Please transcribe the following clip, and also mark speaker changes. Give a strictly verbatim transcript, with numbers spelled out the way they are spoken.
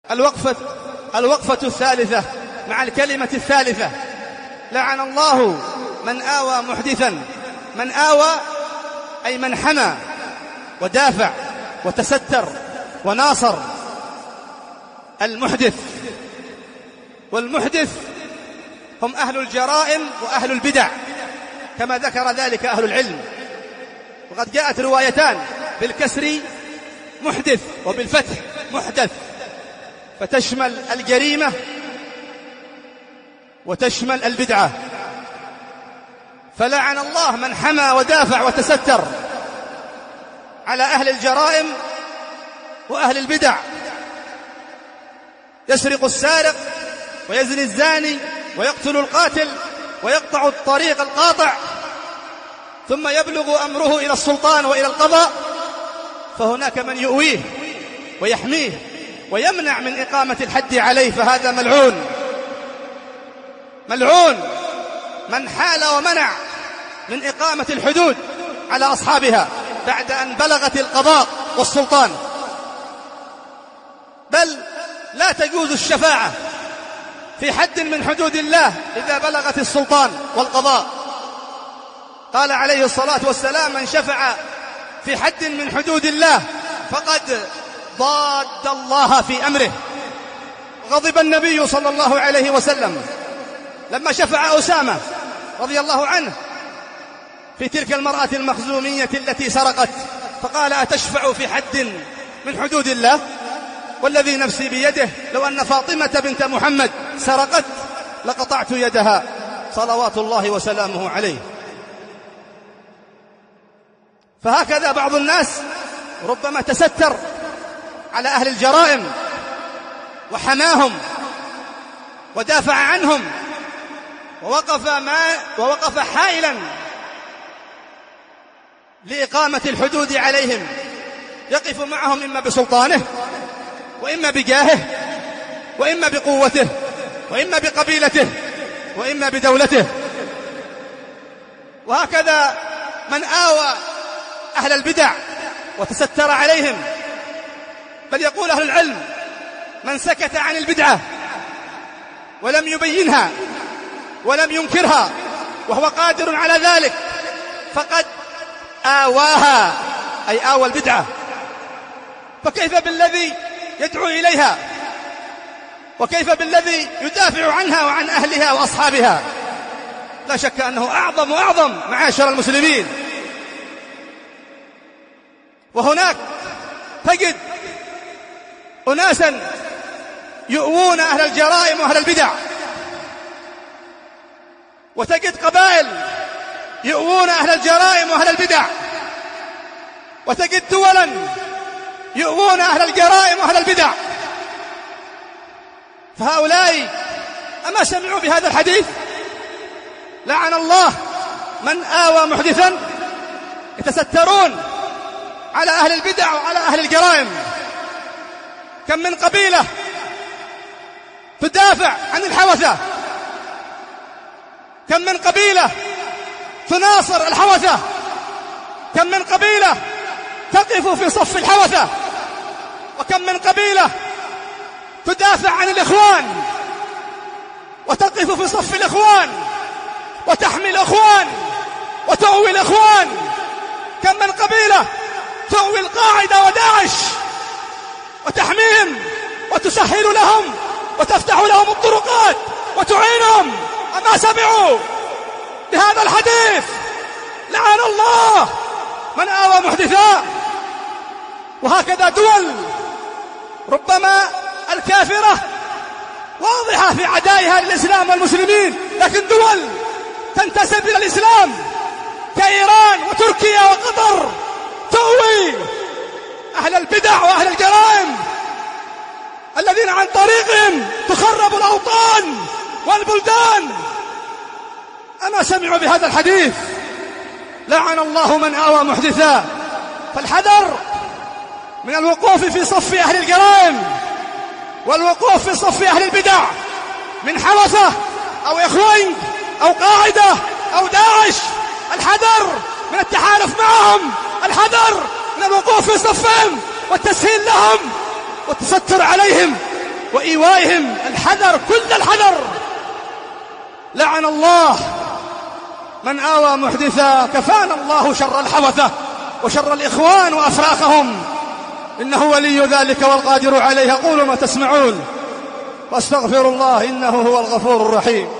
Speaker 1: الوقفة الوقفة الثالثة مع الكلمة الثالثة: لعن الله من آوى محدثا. من آوى أي من حمى ودافع وتستر وناصر المحدث. والمحدث هم أهل الجرائم وأهل البدع كما ذكر ذلك أهل العلم. وقد جاءت روايتان بالكسر محدث وبالفتح محدث، فتشمل الجريمة وتشمل البدعة. فلعن الله من حمى ودافع وتستر على أهل الجرائم وأهل البدع. يسرق السارق ويزني الزاني ويقتل القاتل ويقطع الطريق القاطع، ثم يبلغ أمره إلى السلطان وإلى القضاء، فهناك من يؤويه ويحميه ويمنع من إقامة الحد عليه، فهذا ملعون. ملعون من حال ومنع من إقامة الحدود على أصحابها بعد أن بلغت القضاء والسلطان. بل لا تجوز الشفاعة في حد من حدود الله إذا بلغت السلطان والقضاء. قال عليه الصلاة والسلام: من شفع في حد من حدود الله فقد ضاد الله في أمره. غضب النبي صلى الله عليه وسلم لما شفع أسامة رضي الله عنه في تلك المرأة المخزومية التي سرقت، فقال: أتشفع في حد من حدود الله؟ والذي نفسي بيده لو أن فاطمة بنت محمد سرقت لقطعت يدها صلوات الله وسلامه عليه. فهكذا بعض الناس ربما تستر على أهل الجرائم وحماهم ودافع عنهم ووقف, ما ووقف حائلا لإقامة الحدود عليهم، يقف معهم إما بسلطانه وإما بجاهه وإما بقوته وإما بقبيلته وإما بدولته. وهكذا من آوى أهل البدع وتستر عليهم. بل يقول أهل العلم: من سكت عن البدعة ولم يبينها ولم ينكرها وهو قادر على ذلك فقد آواها، أي آوى البدعة. فكيف بالذي يدعو إليها؟ وكيف بالذي يدافع عنها وعن أهلها وأصحابها؟ لا شك أنه أعظم وأعظم معاشر المسلمين. وهناك تجد أناسا يؤوون أهل الجرائم وأهل البدع، وتجد قبائل يؤوون أهل الجرائم وأهل البدع، وتجد دولا يؤوون أهل الجرائم وأهل البدع. فهؤلاء أما سمعوا بهذا الحديث؟ لعن الله من آوى محدثا. يتسترون على أهل البدع وعلى أهل الجرائم. كم من قبيلة تدافع عن الحوثة، كم من قبيلة تناصر الحوثة، كم من قبيلة تقف في صف الحوثة، وكم من قبيلة تدافع عن الإخوان وتقف في صف الإخوان وتحمي الإخوان وتؤوي الإخوان. كم من قبيلة تؤوي القاعدة وداعش وتحميهم وتسهل لهم وتفتح لهم الطرقات وتعينهم. أما سمعوا بهذا الحديث؟ لعن الله من آوى محدثا. وهكذا دول ربما الكافرة واضحة في عدائها للإسلام والمسلمين، لكن دول تنتسب إلى الإسلام كإيران وتركيا وقطر تؤوي أهل البدع وأهل الجرائم الذين عن طريقهم تخرب الأوطان والبلدان. أما سمعوا بهذا الحديث؟ لعن الله من آوى محدثا. فالحذر من الوقوف في صف أهل الجرائم والوقوف في صف أهل البدع من حوثة أو إخوان أو قاعدة أو داعش. الحذر من التحالف معهم، الحذر من الوقوف في صفهم والتسهيل لهم والتستر عليهم. وإيوائهم الحذر، كل الحذر. لعن الله من آوى محدثا، كفانا الله شر الحوثة وشر الإخوان وأفراخهم، إنه ولي ذلك والقادر عليه. قولوا ما تسمعون واستغفر الله إنه هو الغفور الرحيم.